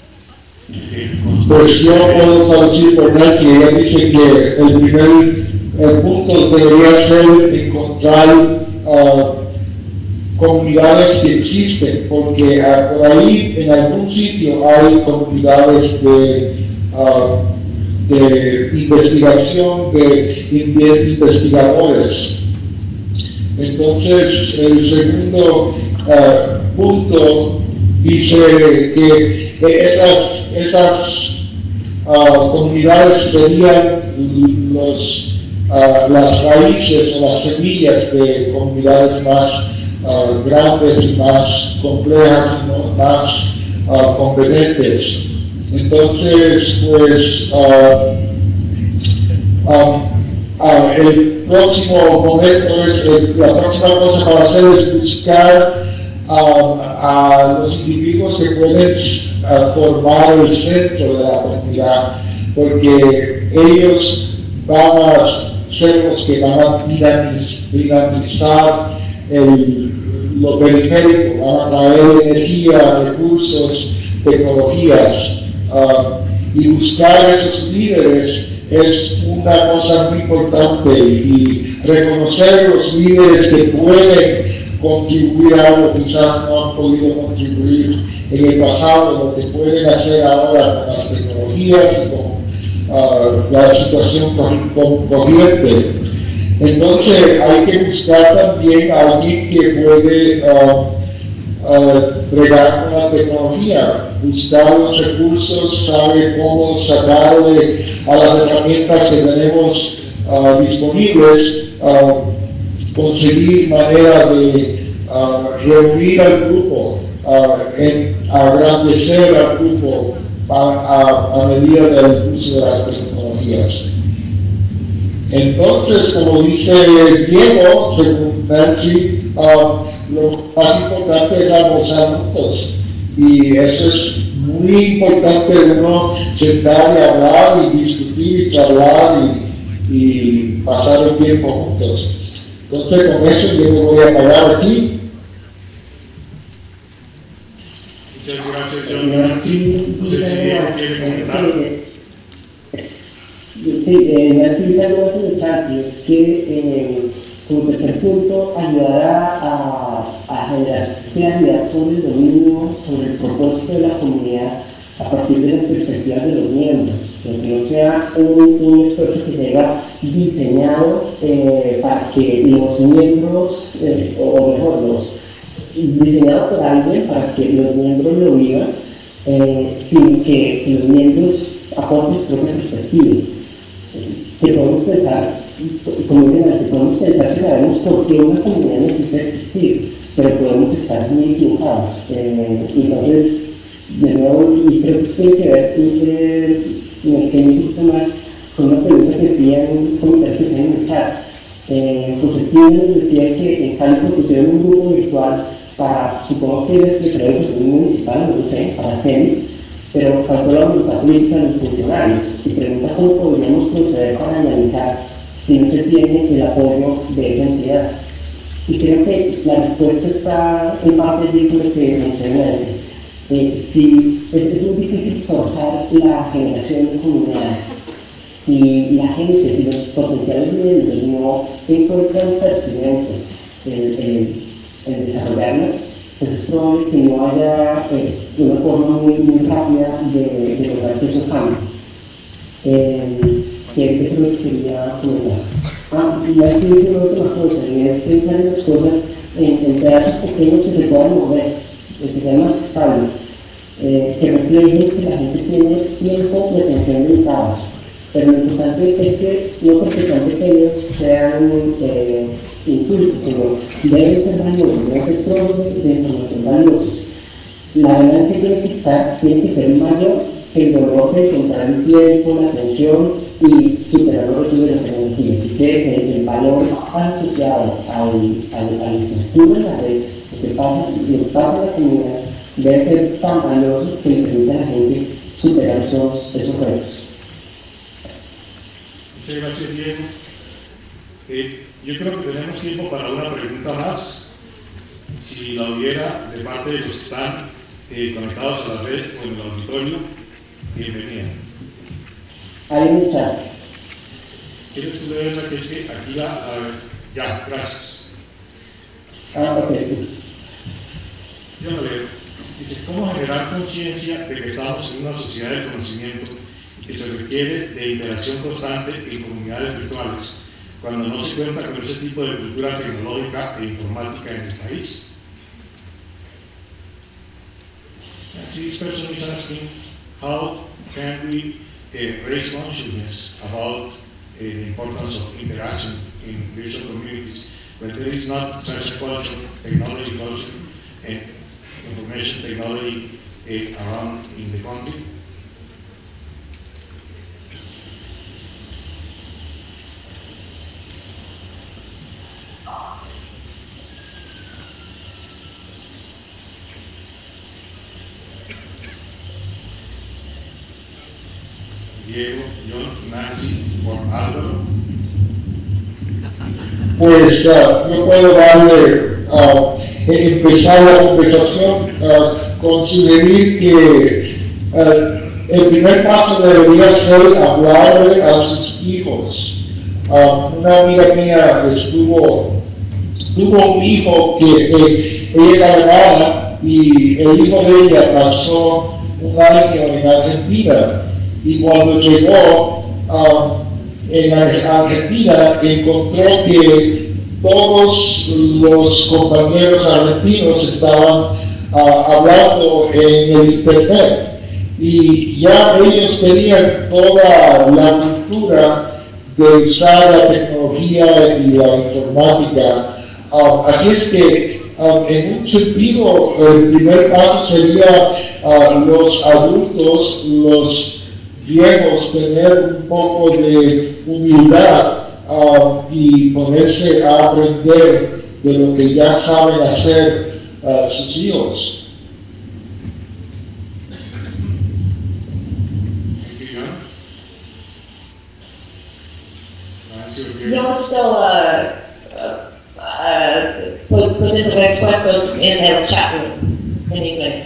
que pues yo puedo traducir por Nancy. Ella dice que el primer el punto debería ser encontrar uh, comunidades que existen, porque uh, por ahí en algún sitio hay comunidades de, uh, de investigación, de, de investigadores. Entonces el segundo uh, punto dice que esas, esas uh, comunidades serían los, uh, las raíces o las semillas de comunidades más uh, grandes y más complejas, ¿no? Más uh, competentes. Entonces, pues, uh, um, uh, el próximo momento, es, el, la próxima cosa para hacer es buscar Uh, a los individuos que pueden uh, formar el centro de la comunidad, porque ellos van a ser los que van a dinamizar el, lo periférico, van a traer energía, recursos, tecnologías, uh, y buscar esos líderes es una cosa muy importante, y reconocer los líderes que pueden contribuir a algo que quizás no han podido contribuir en el pasado, lo que pueden hacer ahora con las tecnologías y con uh, la situación corriente. Entonces hay que buscar también a alguien que puede uh, uh, bregar con la tecnología, buscar los recursos, sabe cómo sacarle a las herramientas que tenemos uh, disponibles, uh, conseguir manera de uh, reunir al grupo, uh, en, agrandecer al grupo a, a, a medida del uso de las tecnologías. tecnologías. Entonces, como dice Diego, según Nancy, uh, lo más importante es almorzar juntos. Y eso es muy importante, uno sentar y hablar y discutir y charlar y, y pasar el tiempo juntos. Entonces, con eso yo me voy a parar aquí. Muchas gracias, John. Nancy, no sé si Diego quiere comentar. Sí, eh, Nancy, algo más interesante es que eh, como tercer punto ayudará a, a generar claridad sobre el dominio, sobre el propósito de la comunidad a partir de las perspectivas de los miembros, que no sea un, un esfuerzo que sea diseñado eh, para que los miembros, eh, o mejor, los diseñado por alguien para que los miembros lo vivan, eh, sin que los miembros aporten su propia perspectiva. Que podemos pensar, como dicen, que podemos pensar que sabemos por qué una comunidad necesita existir, pero podemos estar muy equivocados. Eh, entonces, de nuevo, y creo que tiene que ver con el que me gusta más con una pregunta que hacían comentarios que tienen en el chat. Eh, José Pino nos decía que en Cali propusieron un grupo virtual para, supongo que es de creación municipal, no lo sé, para C E M I, pero faltó la voluntad política de los funcionarios y pregunta cómo podríamos proceder para analizar si no se tiene el apoyo de esa entidad. Y creo que la respuesta está en parte de lo que mencioné. Eh, si es, es muy difícil forzar la generación de comunidades, si la gente, si los potenciales miembros no encuentran pertinente el, el, el desarrollarlo, pues es probable que no haya eh, una forma muy, muy rápida de, de lograr esos cambios. Eh, que eso es lo que quería comentar. Ah, y aquí dice una última cosa, y es pensar en las cosas en, en pedazos pequeños que se puedan mover, que sean más estables, eh, que reflejen que la gente tiene tiempo y atención limitados. Pero lo importante es que no porque sean pequeños sean eh, insultos, sino deben ser valiosos, deben ser trozos de información valiosos. La ganancia tiene que estar, tiene que ser mayor que el dolor de encontrar el tiempo, la atención y superar los recursos de la tecnología. Así que el, el valor asociado al, al, a la infraestructura de la red, lo que pasa, lo que pasa en la comunidad, debe ser tan valioso que le permita a la gente superar esos, esos retos. Muchas gracias, Diego. Eh, yo creo que tenemos tiempo para una pregunta más. Si la hubiera de parte de los que están eh, conectados a la red o en el auditorio, bienvenida. Hay un chat. ¿Quieres tú leerla? Que es que aquí la, la... Ya, gracias. Ah, ok. Yo la leo. Dice, ¿cómo generar conciencia de que estamos en una sociedad de conocimiento que se requiere de interacción constante en comunidades virtuales, cuando no se cuenta con ese tipo de cultura tecnológica e informática en el país? And this person is asking, how can we uh, raise consciousness about uh, the importance of interaction in virtual communities when there is not such a culture, technology culture, and information technology uh, around in the country? Diego, John, Nancy, Juan Álvaro. Pues uh, yo puedo darle, uh, empezar la conversación uh, con sugerir que uh, el primer paso debería ser hablarle a sus hijos. Uh, una amiga mía estuvo, tuvo un hijo que eh, ella era alemana y el hijo de ella pasó un año en Argentina. Y cuando llegó uh, en Argentina, encontró que todos los compañeros argentinos estaban uh, hablando en el internet y ya ellos tenían toda la cultura de usar la tecnología y la informática. Uh, así es que uh, en un sentido el primer paso sería uh, los adultos, los viejos tener un poco de humildad uh, y ponerse a aprender de lo que ya saben hacer uh, sus hijos. Yo still uh, uh, uh, put, put in the respuestos in el chat room in inglés.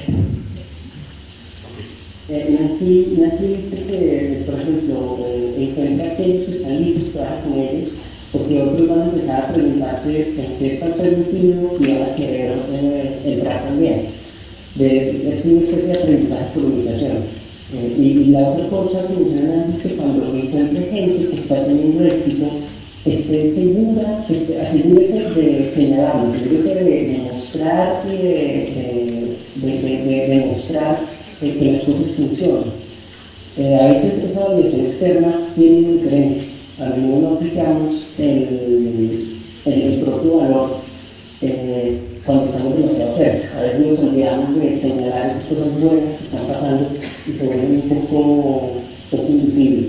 Eh, Nancy, Nancy dice que, por ejemplo, eh, encuentra aquellos que están listos para con ellos, porque otros van a empezar a preguntarse en qué está permitido y van a querer eh, entrar también. De, de, es una especie de aprendizaje por ubicación. Eh, y, y la otra cosa que menciona Nancy es que cuando encuentre gente que está teniendo éxito, esté segura, esté asegúrese de señalarlo, asegúrese de demostrar y de, de, de, de, de demostrar eh, que las cosas funcionan. Eh, a veces esa evaluación externa tiene una diferencia. A menudo no aplicamos el, el, el propio valor eh, cuando estamos demasiado cerca. A veces nos olvidamos de señalar esas cosas buenas que están pasando y se vuelven un poco, poco invisibles.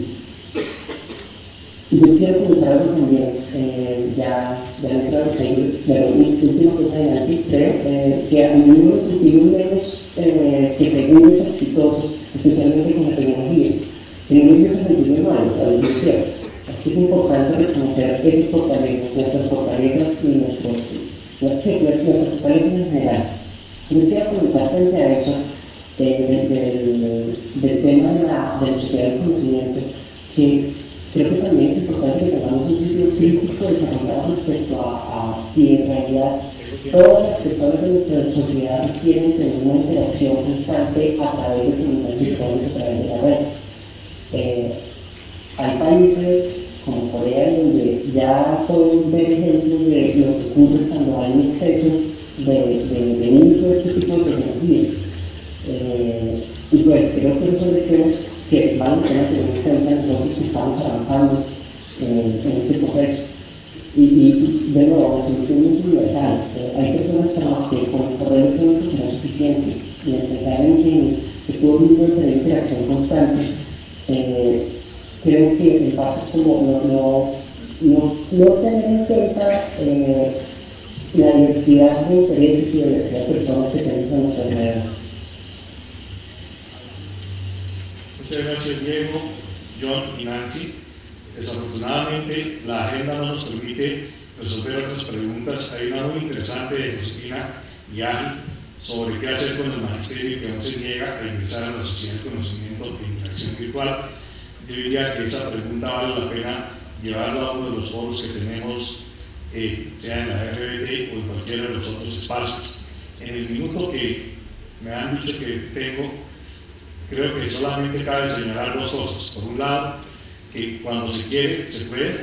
Y yo quiero comentar algo también, eh, ya, ya no quiero seguir, pero mi última cosa de Nancy, creo eh, que a mí me sentimos menos eh, que según exitosos, especialmente con la tecnología. Tenemos que sentirnos malos, a veces es cierto. Así que es importante reconocer esos fortalezas, nuestras fortalezas y nuestros, nuestras, nuestras fortalezas en general. Yo quiero comentar frente a eso, eh, del, del tema de la, de la sociedad del conocimiento, que creo que también es importante que tengamos un sitio crítico desarrollado respecto a, a si en realidad todas las personas de nuestra sociedad quieren tener una interacción constante a través de comunidades virtuales, a través de la red. Eh, hay países como Corea donde ya podemos ver ejemplos de lo que ocurre cuando hay un exceso de, de, de uso de este tipo de tecnologías. Eh, y pues creo que son deseos que vale la pena tener en cuenta nosotros que estamos avanzando eh, en este proceso. Y, y de nuevo, la solución es universal. Eh, hay personas para las que con el correo electrónico será suficiente y al pensar en que, que todo el mundo tiene interacción constante, eh, creo que el paso es como no, no, no, no tener en cuenta eh, la diversidad de intereses y la diversidad de personas que tenemos a nuestro alrededor. Muchas gracias, Diego, John y Nancy. Desafortunadamente, la agenda no nos permite resolver otras preguntas. Hay una muy interesante de Josefina y Ágil sobre qué hacer con el magisterio que no se niega a ingresar a la sociedad del conocimiento e interacción virtual. Yo diría que esa pregunta vale la pena llevarla a uno de los foros que tenemos, eh, sea en la R B T o en cualquiera de los otros espacios. En el minuto que me han dicho que tengo, creo que solamente cabe señalar dos cosas. Por un lado, que cuando se quiere, se puede,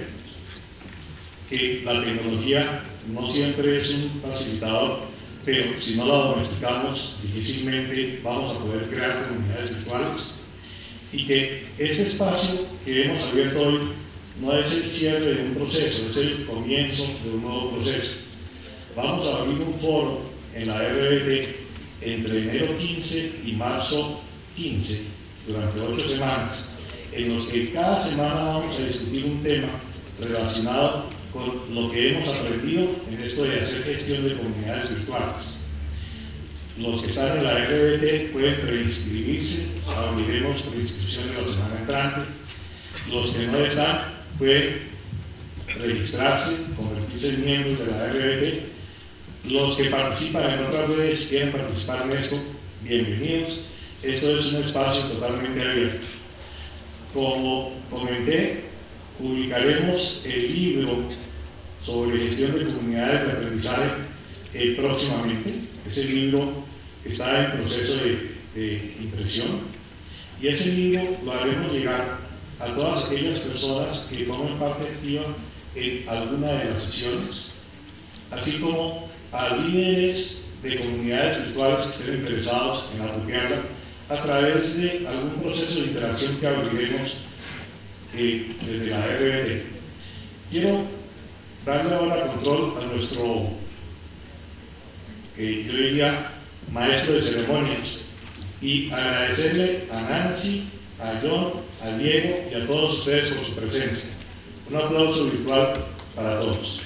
que la tecnología no siempre es un facilitador, pero si no la domesticamos, difícilmente vamos a poder crear comunidades virtuales, y que este espacio que hemos abierto hoy no es el cierre de un proceso, es el comienzo de un nuevo proceso. Vamos a abrir un foro en la R B T entre enero quince y marzo quince, durante ocho semanas, en los que cada semana vamos a discutir un tema relacionado con lo que hemos aprendido en esto de hacer gestión de comunidades virtuales. Los que están en la R B T pueden preinscribirse, abriremos preinscripciones la semana entrante. Los que no están pueden registrarse, convertirse en miembros de la R B T. Los que participan en otras redes y quieren participar en esto, bienvenidos. Esto es un espacio totalmente abierto. Como comenté, publicaremos el libro sobre gestión de comunidades de aprendizaje eh, próximamente. Ese libro está en proceso de, de impresión y ese libro lo haremos llegar a todas aquellas personas que tomen parte activa en alguna de las sesiones, así como a líderes de comunidades virtuales que estén interesados en apropiarla a través de algún proceso de interacción que abriremos eh, desde la R B T. Quiero darle ahora control a nuestro, eh, yo diría, maestro de ceremonias y agradecerle a Nancy, a John, a Diego y a todos ustedes por su presencia. Un aplauso virtual para todos.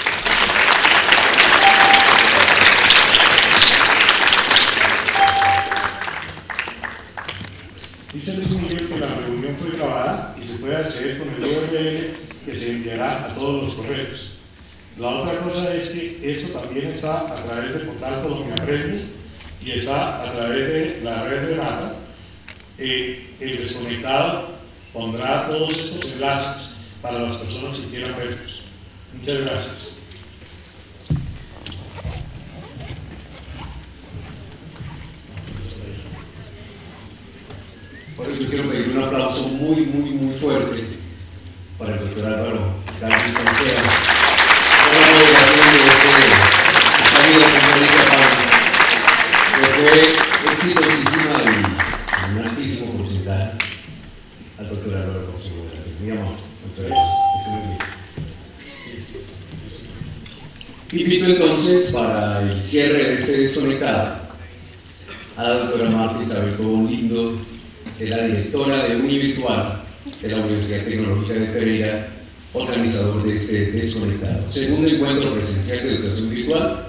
Dice Luis Miguel que la reunión fue grabada y se puede acceder con el U R L que se enviará a todos los correos. La otra cosa es que esto también está a través del portal Colombia Premium y está a través de la red de Nata. Eh, el desconectado pondrá todos estos enlaces para las personas que quieran verlos. Muchas gracias. Bueno, yo quiero pedir un aplauso muy, muy, muy fuerte para el doctor Álvaro Galvis Sanquera por la moderación de este, esta videoconferencia, que fue exitosísima en, en un altísimo porcentaje. Al doctor Álvaro por su moderación. Muy amable, doctor Álvaro, esté muy bien. Invito entonces para el cierre de este desconectado a la doctora Marta Isabel Cobón Lindo, que es la directora de Univirtual de la Universidad Tecnológica de Pereira, organizador de este desconectado. Segundo encuentro presencial de educación virtual.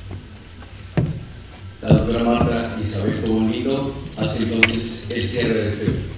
La doctora Marta Isabel Cobón Lindo hace entonces el cierre de este evento.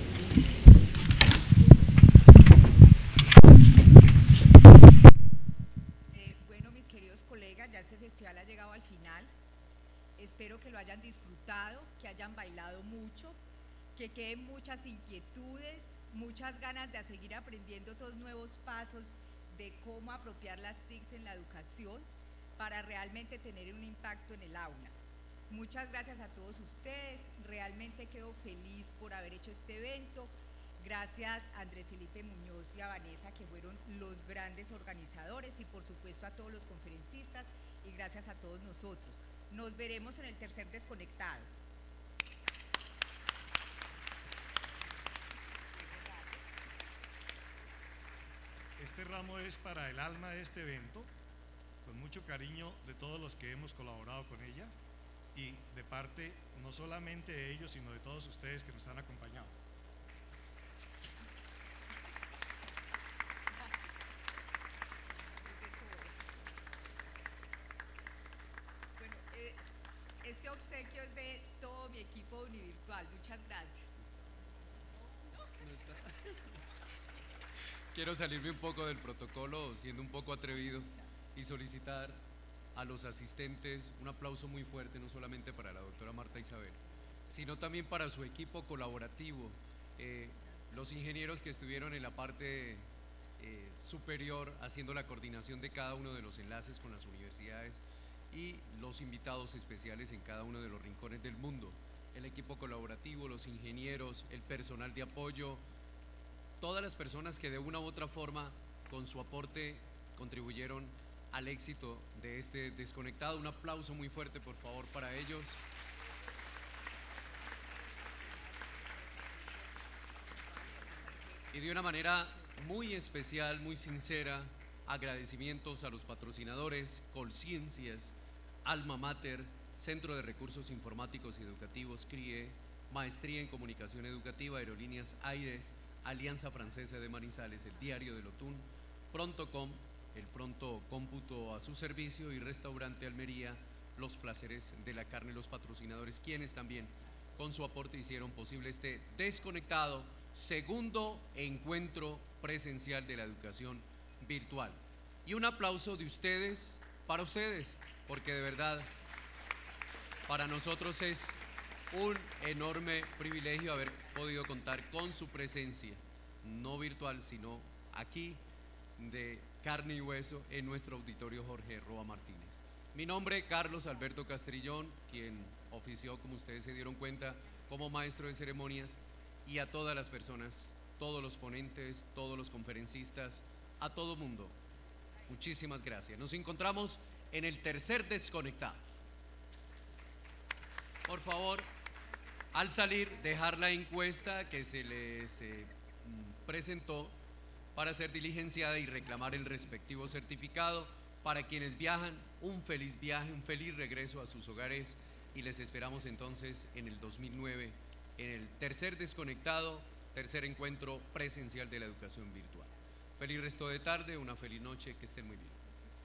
Eh, bueno, mis queridos colegas, ya este festival ha llegado al final. Espero que lo hayan disfrutado, que hayan bailado mucho, que queden muchas inquietudes, muchas ganas de seguir aprendiendo otros nuevos pasos de cómo apropiar las T I Cs en la educación para realmente tener un impacto en el aula. Muchas gracias a todos ustedes, realmente quedo feliz por haber hecho este evento. Gracias a Andrés Felipe Muñoz y a Vanessa, que fueron los grandes organizadores, y por supuesto a todos los conferencistas, y gracias a todos nosotros. Nos veremos en el tercer desconectado. Este ramo es para el alma de este evento, con mucho cariño de todos los que hemos colaborado con ella y de parte no solamente de ellos, sino de todos ustedes que nos han acompañado. Bueno, eh, este obsequio es de todo mi equipo de Univirtual. Muchas gracias. Quiero salirme un poco del protocolo, siendo un poco atrevido, y solicitar a los asistentes un aplauso muy fuerte, no solamente para la doctora Marta Isabel, sino también para su equipo colaborativo, eh, los ingenieros que estuvieron en la parte eh, superior haciendo la coordinación de cada uno de los enlaces con las universidades, y los invitados especiales en cada uno de los rincones del mundo, el equipo colaborativo, los ingenieros, el personal de apoyo, todas las personas que de una u otra forma con su aporte contribuyeron al éxito de este desconectado. Un aplauso muy fuerte, por favor, para ellos. Y de una manera muy especial, muy sincera, agradecimientos a los patrocinadores, Colciencias, Alma Mater, Centro de Recursos Informáticos y Educativos, C R I E, Maestría en Comunicación Educativa, Aerolíneas Aires, Alianza Francesa de Manizales, el Diario del Otún, Prontocom, el pronto cómputo a su servicio, y Restaurante Almería, Los Placeres de la Carne, los patrocinadores, quienes también con su aporte hicieron posible este desconectado, segundo encuentro presencial de la educación virtual. Y un aplauso de ustedes, para ustedes, porque de verdad para nosotros es un enorme privilegio haber podido contar con su presencia, no virtual, sino aquí de carne y hueso en nuestro auditorio Jorge Roa Martínez. Mi nombre es Carlos Alberto Castrillón, quien ofició, como ustedes se dieron cuenta, como maestro de ceremonias, y a todas las personas, todos los ponentes, todos los conferencistas, a todo mundo, muchísimas gracias. Nos encontramos en el tercer desconectado. Por favor, al salir, dejar la encuesta que se les eh, presentó para ser diligenciada y reclamar el respectivo certificado. Para quienes viajan, un feliz viaje, un feliz regreso a sus hogares, y les esperamos entonces en el dos mil nueve, en el tercer desconectado tercer encuentro presencial de la educación virtual. Feliz resto de tarde, una feliz noche, que estén muy bien.